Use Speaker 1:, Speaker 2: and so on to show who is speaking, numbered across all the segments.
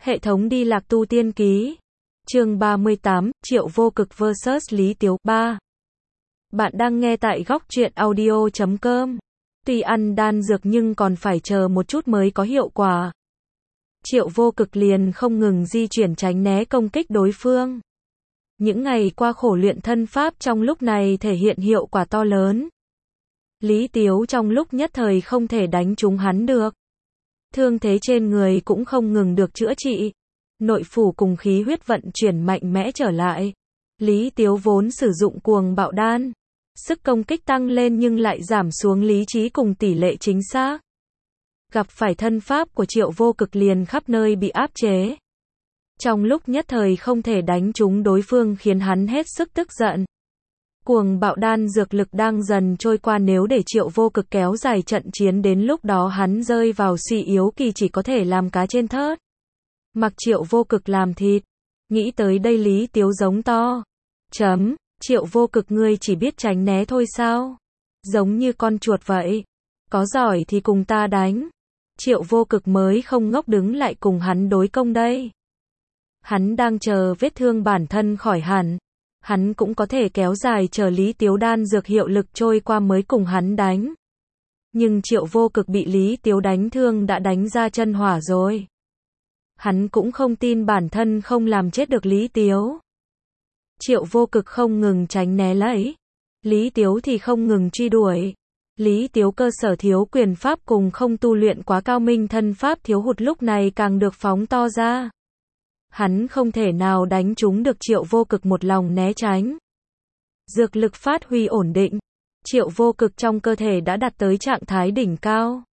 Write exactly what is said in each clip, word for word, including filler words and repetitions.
Speaker 1: Hệ thống đi lạc tu tiên ký. Chương ba mươi tám, Triệu Vô Cực versus Lý Tiếu. ba. Bạn đang nghe tại góc truyện audio chấm com. Tuy ăn đan dược nhưng còn phải chờ một chút mới có hiệu quả. Triệu Vô Cực liền không ngừng di chuyển tránh né công kích đối phương. Những ngày qua khổ luyện thân pháp trong lúc này thể hiện hiệu quả to lớn. Lý Tiếu trong lúc nhất thời không thể đánh trúng hắn được. Thương thế trên người cũng không ngừng được chữa trị. Nội phủ cùng khí huyết vận chuyển mạnh mẽ trở lại. Lý Tiếu vốn sử dụng cuồng bạo đan. Sức công kích tăng lên nhưng lại giảm xuống lý trí cùng tỷ lệ chính xác. Gặp phải thân pháp của Triệu Vô Cực liền khắp nơi bị áp chế. Trong lúc nhất thời không thể đánh trúng đối phương khiến hắn hết sức tức giận. Cuồng bạo đan dược lực đang dần trôi qua, nếu để Triệu Vô Cực kéo dài trận chiến đến lúc đó hắn rơi vào suy yếu kỳ chỉ có thể làm cá trên thớt. Mặc Triệu Vô Cực làm thịt. Nghĩ tới đây Lý Tiếu giống to. Chấm, Triệu Vô Cực ngươi chỉ biết tránh né thôi sao? Giống như con chuột vậy. Có giỏi thì cùng ta đánh. Triệu Vô Cực mới không ngốc đứng lại cùng hắn đối công đây. Hắn đang chờ vết thương bản thân khỏi hẳn. Hắn cũng có thể kéo dài chờ Lý Tiếu đan dược hiệu lực trôi qua mới cùng hắn đánh. Nhưng Triệu Vô Cực bị Lý Tiếu đánh thương đã đánh ra chân hỏa rồi. Hắn cũng không tin bản thân không làm chết được Lý Tiếu. Triệu Vô Cực không ngừng tránh né lấy. Lý Tiếu thì không ngừng truy đuổi. Lý Tiếu cơ sở thiếu quyền pháp cùng không tu luyện quá cao minh thân pháp thiếu hụt lúc này càng được phóng to ra. Hắn không thể nào đánh trúng được Triệu Vô Cực, một lòng né tránh. Dược lực phát huy ổn định. Triệu Vô Cực trong cơ thể đã đạt tới trạng thái đỉnh cao.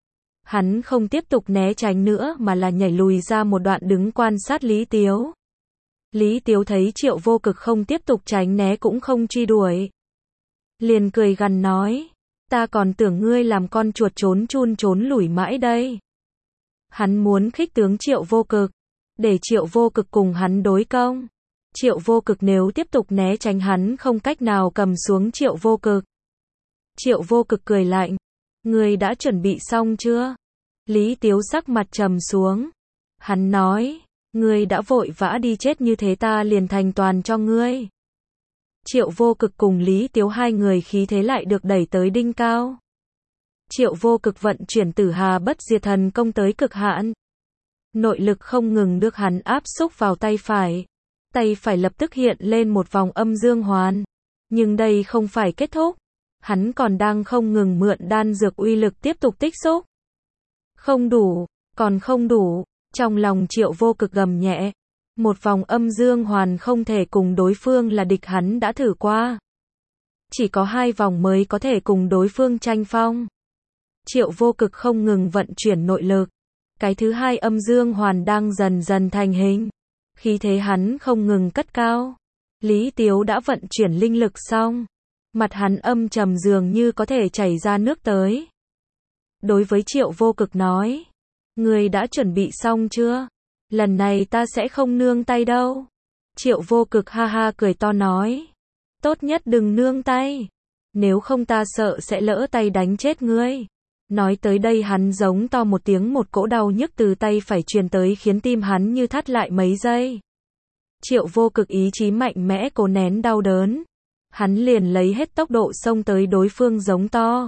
Speaker 1: Hắn không tiếp tục né tránh nữa mà là nhảy lùi ra một đoạn đứng quan sát Lý Tiếu. Lý Tiếu thấy Triệu Vô Cực không tiếp tục tránh né cũng không truy đuổi. Liền cười gằn nói. Ta còn tưởng ngươi làm con chuột trốn chun trốn lủi mãi đây. Hắn muốn khích tướng Triệu Vô Cực. Để Triệu Vô Cực cùng hắn đối công. Triệu Vô Cực nếu tiếp tục né tránh hắn không cách nào cầm xuống Triệu Vô Cực. Triệu Vô Cực cười lạnh. Ngươi đã chuẩn bị xong chưa? Lý Tiếu sắc mặt trầm xuống. Hắn nói. Ngươi đã vội vã đi chết như thế ta liền thành toàn cho ngươi. Triệu Vô Cực cùng Lý Tiếu hai người khí thế lại được đẩy tới đỉnh cao. Triệu Vô Cực vận chuyển Tử Hà Bất Diệt Thần công tới cực hạn. Nội lực không ngừng được hắn áp xúc vào tay phải. Tay phải lập tức hiện lên một vòng âm dương hoàn. Nhưng đây không phải kết thúc. Hắn còn đang không ngừng mượn đan dược uy lực tiếp tục tích xúc. Không đủ, còn không đủ. Trong lòng Triệu Vô Cực gầm nhẹ. Một vòng âm dương hoàn không thể cùng đối phương là địch, hắn đã thử qua. Chỉ có hai vòng mới có thể cùng đối phương tranh phong. Triệu Vô Cực không ngừng vận chuyển nội lực. Cái thứ hai âm dương hoàn đang dần dần thành hình. Khí thế hắn không ngừng cất cao. Lý Tiếu đã vận chuyển linh lực xong. Mặt hắn âm trầm dường như có thể chảy ra nước tới. Đối với Triệu Vô Cực nói. Ngươi đã chuẩn bị xong chưa? Lần này ta sẽ không nương tay đâu. Triệu Vô Cực ha ha cười to nói. Tốt nhất đừng nương tay. Nếu không ta sợ sẽ lỡ tay đánh chết ngươi. Nói tới đây hắn giống to một tiếng, một cỗ đau nhức từ tay phải truyền tới khiến tim hắn như thắt lại mấy giây. Triệu Vô Cực ý chí mạnh mẽ cố nén đau đớn. Hắn liền lấy hết tốc độ xông tới đối phương giống to.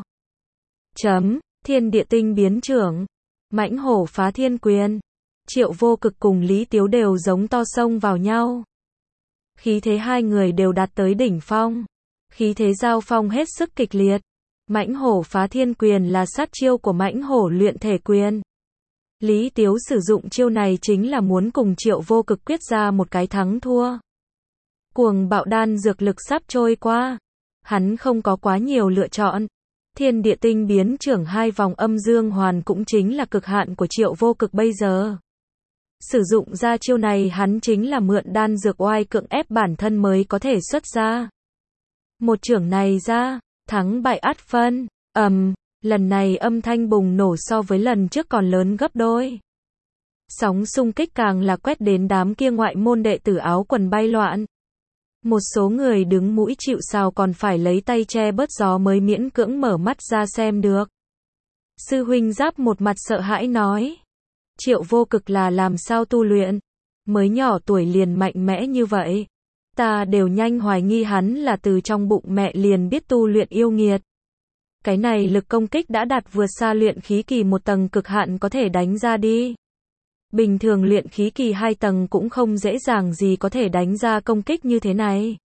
Speaker 1: Chấm, thiên địa tinh biến trưởng. Mãnh hổ phá thiên quyền. Triệu Vô Cực cùng Lý Tiếu đều giống to xông vào nhau. Khí thế hai người đều đạt tới đỉnh phong. Khí thế giao phong hết sức kịch liệt. Mãnh hổ phá thiên quyền là sát chiêu của mãnh hổ luyện thể quyền. Lý Tiếu sử dụng chiêu này chính là muốn cùng Triệu Vô Cực quyết ra một cái thắng thua. Cuồng bạo đan dược lực sắp trôi qua. Hắn không có quá nhiều lựa chọn. Thiên địa tinh biến trưởng hai vòng âm dương hoàn cũng chính là cực hạn của Triệu Vô Cực bây giờ. Sử dụng ra chiêu này hắn chính là mượn đan dược oai cưỡng ép bản thân mới có thể xuất ra. Một trưởng này ra, thắng bại ắt phân. Ầm, um, lần này âm thanh bùng nổ so với lần trước còn lớn gấp đôi. Sóng xung kích càng là quét đến đám kia ngoại môn đệ tử áo quần bay loạn. Một số người đứng mũi chịu sào còn phải lấy tay che bớt gió mới miễn cưỡng mở mắt ra xem được. Sư huynh Giáp một mặt sợ hãi nói. Triệu Vô Cực là làm sao tu luyện? Mới nhỏ tuổi liền mạnh mẽ như vậy. Ta đều nhanh hoài nghi hắn là từ trong bụng mẹ liền biết tu luyện yêu nghiệt. Cái này lực công kích đã đạt vượt xa luyện khí kỳ một tầng cực hạn có thể đánh ra đi. Bình thường luyện khí kỳ hai tầng cũng không dễ dàng gì có thể đánh ra công kích như thế này.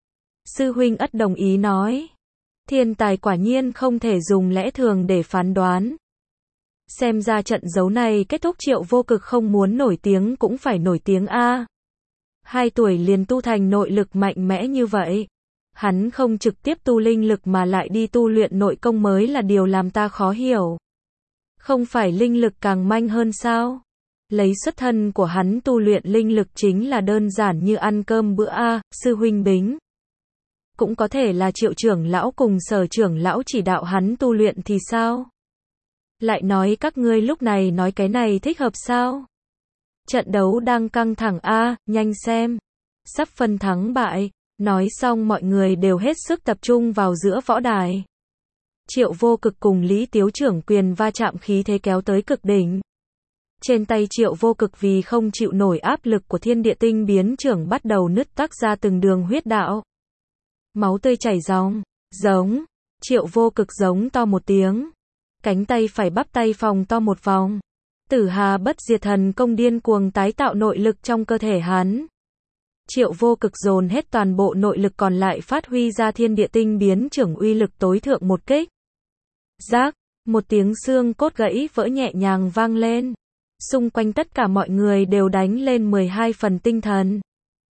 Speaker 1: Sư huynh ất đồng ý nói. Thiên tài quả nhiên không thể dùng lẽ thường để phán đoán. Xem ra trận đấu này kết thúc Triệu Vô Cực không muốn nổi tiếng cũng phải nổi tiếng a. Hai tuổi liền tu thành nội lực mạnh mẽ như vậy. Hắn không trực tiếp tu linh lực mà lại đi tu luyện nội công mới là điều làm ta khó hiểu. Không phải linh lực càng manh hơn sao? Lấy xuất thân của hắn tu luyện linh lực chính là đơn giản như ăn cơm bữa a, sư huynh Bính. Cũng có thể là Triệu trưởng lão cùng Sở trưởng lão chỉ đạo hắn tu luyện thì sao? Lại nói các ngươi lúc này nói cái này thích hợp sao? Trận đấu đang căng thẳng a, nhanh xem. Sắp phân thắng bại. Nói xong mọi người đều hết sức tập trung vào giữa võ đài. Triệu Vô Cực cùng Lý Tiếu trưởng quyền va chạm khí thế kéo tới cực đỉnh. Trên tay Triệu Vô Cực vì không chịu nổi áp lực của thiên địa tinh biến trưởng bắt đầu nứt toác ra từng đường huyết đạo. Máu tươi chảy ròng, giống. Triệu Vô Cực giống to một tiếng. Cánh tay phải bắp tay phòng to một vòng. Tử Hà Bất Diệt Thần Công điên cuồng tái tạo nội lực trong cơ thể hắn. Triệu Vô Cực dồn hết toàn bộ nội lực còn lại phát huy ra thiên địa tinh biến trưởng uy lực tối thượng một kích. Rác, một tiếng xương cốt gãy vỡ nhẹ nhàng vang lên. Xung quanh tất cả mọi người đều đánh lên mười hai phần tinh thần.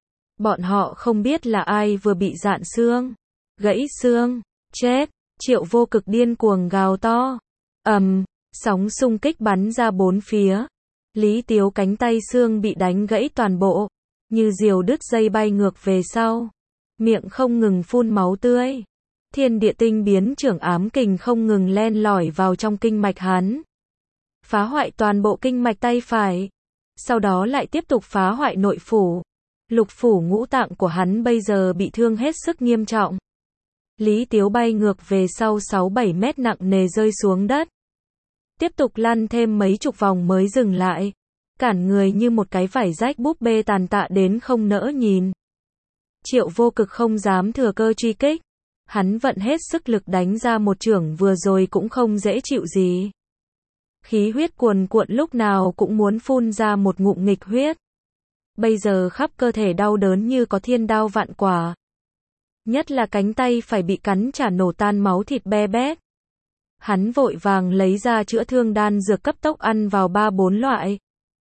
Speaker 1: Bọn họ không biết là ai vừa bị rạn xương, gãy xương, chết. Triệu Vô Cực điên cuồng gào to. Ầm, um, sóng xung kích bắn ra bốn phía. Lý Tiếu cánh tay xương bị đánh gãy toàn bộ. Như diều đứt dây bay ngược về sau. Miệng không ngừng phun máu tươi. Thiên địa tinh biến trưởng ám kình không ngừng len lỏi vào trong kinh mạch hắn. Phá hoại toàn bộ kinh mạch tay phải. Sau đó lại tiếp tục phá hoại nội phủ. Lục phủ ngũ tạng của hắn bây giờ bị thương hết sức nghiêm trọng. Lý Tiếu bay ngược về sau sáu bảy mét nặng nề rơi xuống đất. Tiếp tục lăn thêm mấy chục vòng mới dừng lại. Cản người như một cái vải rách búp bê tàn tạ đến không nỡ nhìn. Triệu Vô Cực không dám thừa cơ truy kích. Hắn vận hết sức lực đánh ra một chưởng vừa rồi cũng không dễ chịu gì. Khí huyết cuồn cuộn lúc nào cũng muốn phun ra một ngụm nghịch huyết. Bây giờ khắp cơ thể đau đớn như có thiên đao vạn quả. Nhất là cánh tay phải bị cắn chả nổ tan máu thịt be bét. Hắn vội vàng lấy ra chữa thương đan dược cấp tốc ăn vào ba bốn loại.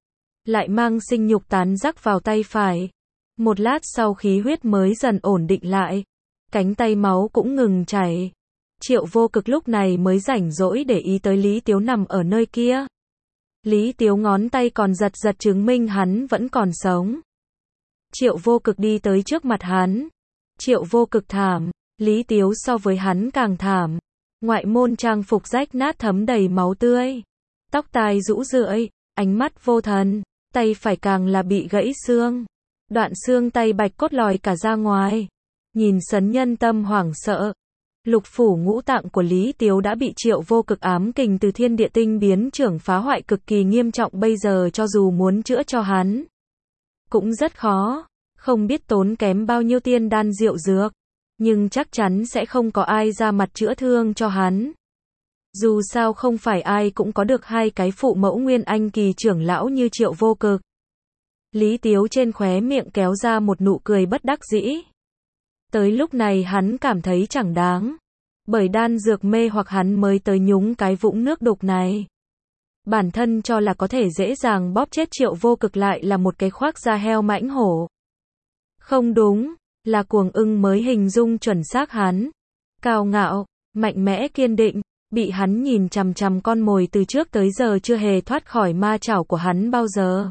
Speaker 1: Lại mang sinh nhục tán rắc vào tay phải. Một lát sau khí huyết mới dần ổn định lại. Cánh tay máu cũng ngừng chảy. Triệu Vô Cực lúc này mới rảnh rỗi để ý tới Lý Tiếu nằm ở nơi kia. Lý Tiếu ngón tay còn giật giật chứng minh hắn vẫn còn sống. Triệu Vô Cực đi tới trước mặt hắn. Triệu Vô Cực thảm. Lý Tiếu so với hắn càng thảm. Ngoại môn trang phục rách nát thấm đầy máu tươi. Tóc tai rũ rượi. Ánh mắt vô thần. Tay phải càng là bị gãy xương. Đoạn xương tay bạch cốt lòi cả ra ngoài. Nhìn sấn nhân tâm hoảng sợ. Lục phủ ngũ tạng của Lý Tiếu đã bị Triệu Vô Cực ám kình từ thiên địa tinh biến trưởng phá hoại cực kỳ nghiêm trọng, bây giờ cho dù muốn chữa cho hắn cũng rất khó. Không biết tốn kém bao nhiêu tiên đan rượu dược, nhưng chắc chắn sẽ không có ai ra mặt chữa thương cho hắn. Dù sao không phải ai cũng có được hai cái phụ mẫu nguyên anh kỳ trưởng lão như Triệu Vô Cực. Lý Tiếu trên khóe miệng kéo ra một nụ cười bất đắc dĩ. Tới lúc này hắn cảm thấy chẳng đáng. Bởi đan dược mê hoặc hắn mới tới nhúng cái vũng nước đục này. Bản thân cho là có thể dễ dàng bóp chết Triệu Vô Cực lại là một cái khoác da heo mãnh hổ. Không đúng, là cuồng ưng mới hình dung chuẩn xác hắn. Cao ngạo, mạnh mẽ kiên định, bị hắn nhìn chằm chằm con mồi từ trước tới giờ chưa hề thoát khỏi ma chảo của hắn bao giờ.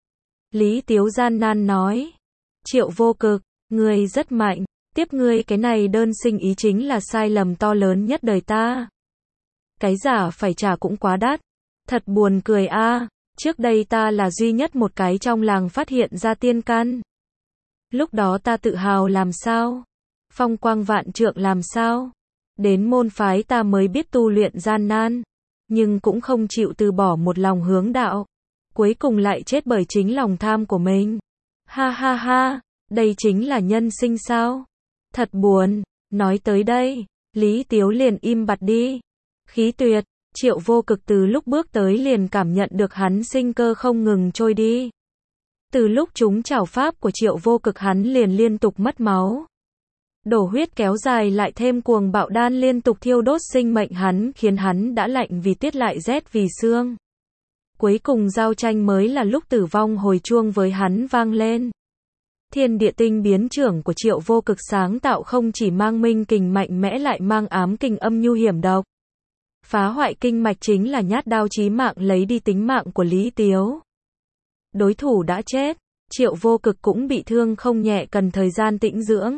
Speaker 1: Lý Tiếu gian nan nói. Triệu Vô Cực, ngươi rất mạnh. Tiếp ngươi cái này đơn sinh ý chính là sai lầm to lớn nhất đời ta. Cái giả phải trả cũng quá đắt. Thật buồn cười a. À. Trước đây ta là duy nhất một cái trong làng phát hiện ra tiên căn. Lúc đó ta tự hào làm sao? Phong quang vạn trượng làm sao? Đến môn phái ta mới biết tu luyện gian nan. Nhưng cũng không chịu từ bỏ một lòng hướng đạo. cuối cùng lại chết bởi chính lòng tham của mình. Ha ha ha, đây chính là nhân sinh sao? Thật buồn. Nói tới đây, Lý Tiếu liền im bặt đi. Khí tuyệt, Triệu Vô Cực từ lúc bước tới liền cảm nhận được hắn sinh cơ không ngừng trôi đi. Từ lúc chúng trảo pháp của Triệu Vô Cực hắn liền liên tục mất máu. Đổ huyết kéo dài lại thêm cuồng bạo đan liên tục thiêu đốt sinh mệnh hắn khiến hắn đã lạnh vì tiết lại rét vì xương. Cuối cùng giao tranh mới là lúc tử vong hồi chuông với hắn vang lên. Thiên địa tinh biến trưởng của Triệu Vô Cực sáng tạo không chỉ mang minh kình mạnh mẽ lại mang ám kình âm nhu hiểm độc. Phá hoại kinh mạch chính là nhát đao chí mạng lấy đi tính mạng của Lý Tiếu. Đối thủ đã chết, Triệu Vô Cực cũng bị thương không nhẹ cần thời gian tĩnh dưỡng.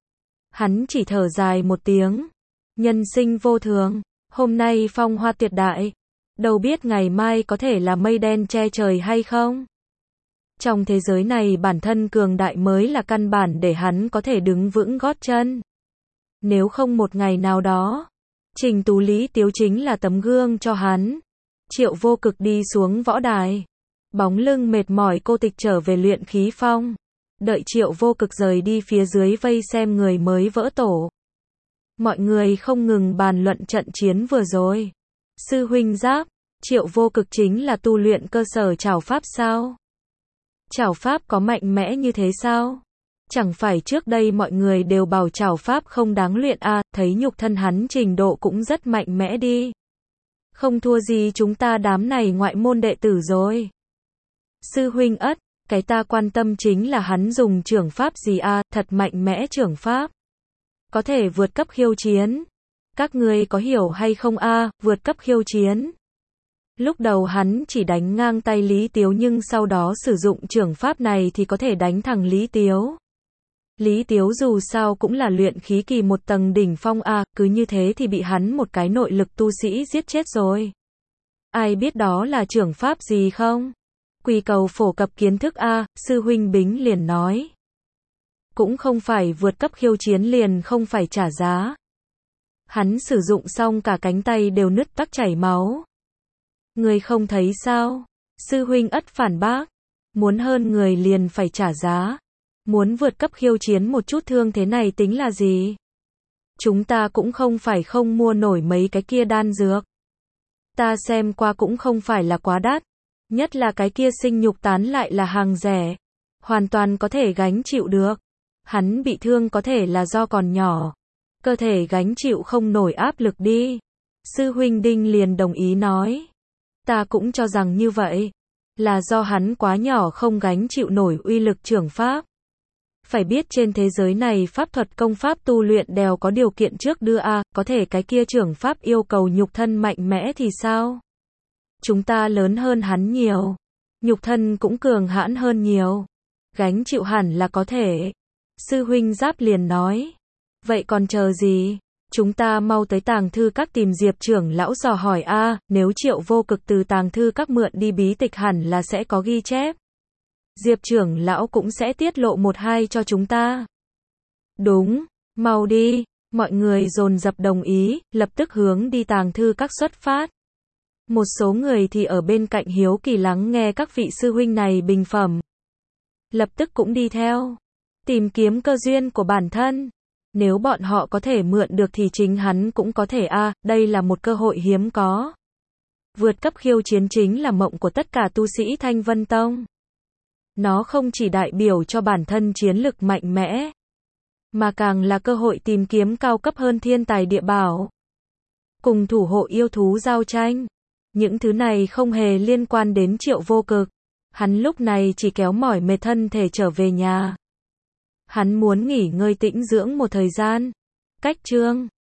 Speaker 1: Hắn chỉ thở dài một tiếng. Nhân sinh vô thường, hôm nay phong hoa tuyệt đại. Đâu biết ngày mai có thể là mây đen che trời hay không? Trong thế giới này bản thân cường đại mới là căn bản để hắn có thể đứng vững gót chân. Nếu không một ngày nào đó, Trình Tú Lý Tiếu chính là tấm gương cho hắn. Triệu Vô Cực đi xuống võ đài. Bóng lưng mệt mỏi cô tịch trở về luyện khí phong. Đợi Triệu Vô Cực rời đi phía dưới vây xem người mới vỡ tổ. Mọi người không ngừng bàn luận trận chiến vừa rồi. Sư huynh Giáp, Triệu Vô Cực chính là tu luyện cơ sở trảo pháp sao? Trảo pháp có mạnh mẽ như thế sao? Chẳng phải trước đây mọi người đều bảo trảo pháp không đáng luyện à, thấy nhục thân hắn trình độ cũng rất mạnh mẽ đi. Không thua gì chúng ta đám này ngoại môn đệ tử rồi. Sư huynh Ất, cái ta quan tâm chính là hắn dùng trưởng pháp gì à, thật mạnh mẽ trưởng pháp. Có thể vượt cấp khiêu chiến. Các ngươi có hiểu hay không a, à, vượt cấp khiêu chiến. Lúc đầu hắn chỉ đánh ngang tay Lý Tiếu nhưng sau đó sử dụng trưởng pháp này thì có thể đánh thẳng Lý Tiếu. Lý Tiếu dù sao cũng là luyện khí kỳ một tầng đỉnh phong a, à, cứ như thế thì bị hắn một cái nội lực tu sĩ giết chết rồi. Ai biết đó là trưởng pháp gì không? Quỳ cầu phổ cập kiến thức a, à, sư huynh Bính liền nói. Cũng không phải vượt cấp khiêu chiến liền không phải trả giá. Hắn sử dụng xong cả cánh tay đều nứt toác chảy máu. Người không thấy sao? Sư huynh Ất phản bác. Muốn hơn người liền phải trả giá. Muốn vượt cấp khiêu chiến một chút thương thế này tính là gì? Chúng ta cũng không phải không mua nổi mấy cái kia đan dược. Ta xem qua cũng không phải là quá đắt. Nhất là cái kia sinh nhục tán lại là hàng rẻ. Hoàn toàn có thể gánh chịu được. Hắn bị thương có thể là do còn nhỏ. Cơ thể gánh chịu không nổi áp lực đi. Sư huynh Đinh liền đồng ý nói. Ta cũng cho rằng như vậy. Là do hắn quá nhỏ không gánh chịu nổi uy lực trưởng pháp. Phải biết trên thế giới này pháp thuật công pháp tu luyện đều có điều kiện trước đưa a, à, có thể cái kia trưởng pháp yêu cầu nhục thân mạnh mẽ thì sao? Chúng ta lớn hơn hắn nhiều. Nhục thân cũng cường hãn hơn nhiều. Gánh chịu hẳn là có thể. Sư huynh Giáp liền nói. Vậy còn chờ gì? Chúng ta mau tới tàng thư các tìm Diệp trưởng lão dò hỏi a, à, nếu Triệu Vô Cực từ tàng thư các mượn đi bí tịch hẳn là sẽ có ghi chép. Diệp trưởng lão cũng sẽ tiết lộ một hai cho chúng ta. Đúng, mau đi, mọi người dồn dập đồng ý, lập tức hướng đi tàng thư các xuất phát. Một số người thì ở bên cạnh hiếu kỳ lắng nghe các vị sư huynh này bình phẩm. Lập tức cũng đi theo, tìm kiếm cơ duyên của bản thân. Nếu bọn họ có thể mượn được thì chính hắn cũng có thể a, à, đây là một cơ hội hiếm có. Vượt cấp khiêu chiến chính là mộng của tất cả tu sĩ Thanh Vân Tông. Nó không chỉ đại biểu cho bản thân chiến lực mạnh mẽ, mà càng là cơ hội tìm kiếm cao cấp hơn thiên tài địa bảo. Cùng thủ hộ yêu thú giao tranh. Những thứ này không hề liên quan đến Triệu Vô Cực. Hắn lúc này chỉ kéo mỏi mệt thân thể trở về nhà. Hắn muốn nghỉ ngơi tĩnh dưỡng một thời gian. Cách chương